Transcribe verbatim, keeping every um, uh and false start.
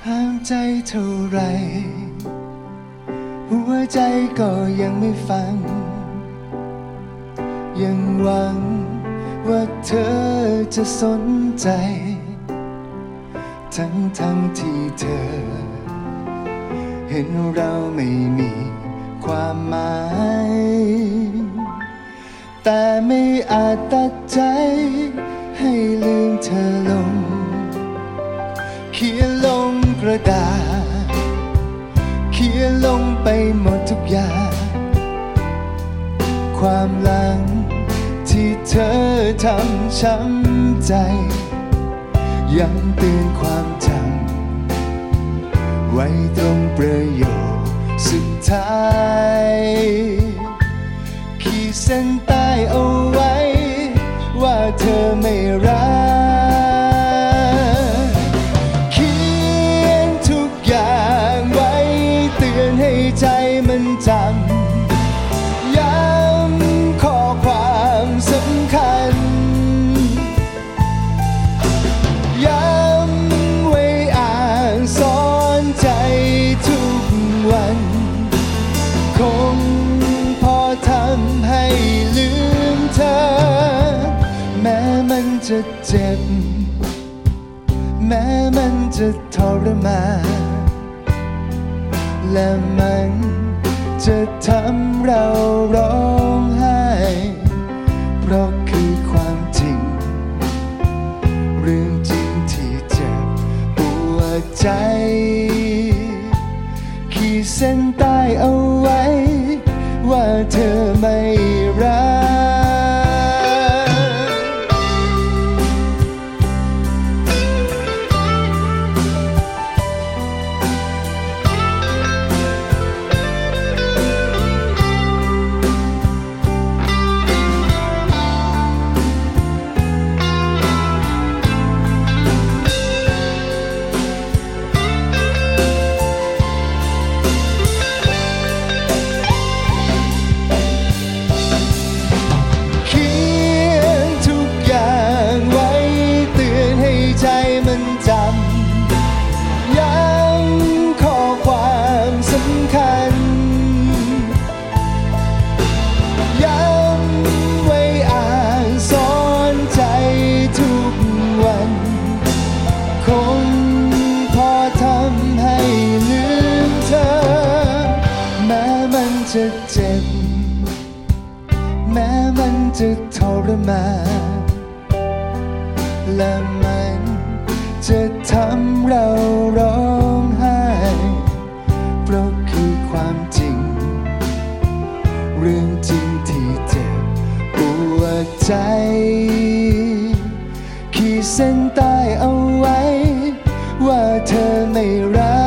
ห้ามใจเท่าไรหัวใจก็ยังไม่ฟังยังหวังว่าเธอจะสนใจทั้งทั้งที่เธอเห็นเราไม่มีความหมายแต่ไม่อาจตัดใจให้ลืมเธอลงเขียนลงกระดาษเขียนลงไปหมดทุกอย่างความหลังที่เธอทำช้ำใจยังเตือนความจำไว้ตรงประโยคสุดท้ายขีดเส้นใต้เอาไว้ว่าเธอไม่รักเขียนทุกอย่างไว้เตือนให้ใจมันจำย้ำข้อความสำคัญย้ำไว้อ่านสอนใจทุกวันคงพอทำให้ลืมเธอแม้มันจะเจ็บแม้มันจะทรมานและมันจะทำเราร้องไห้เพราะคือความจริงเรื่องจริงที่เจ็บปวดใจขีดเส้นใต้เอาไว้ว่าเธอไม่รักใจมันจำย้ำข้อความสำคัญย้ำไว้อ่านสอนใจทุกวันคงพอทำให้ลืมเธอแม้มันจะเจ็บแม้มันจะทรมานและมันจะทำเราร้องไห้เพราะคือความจริงเรื่องจริงที่เจ็บปวดใจขีดเส้นใต้เอาไว้ว่าเธอไม่รัก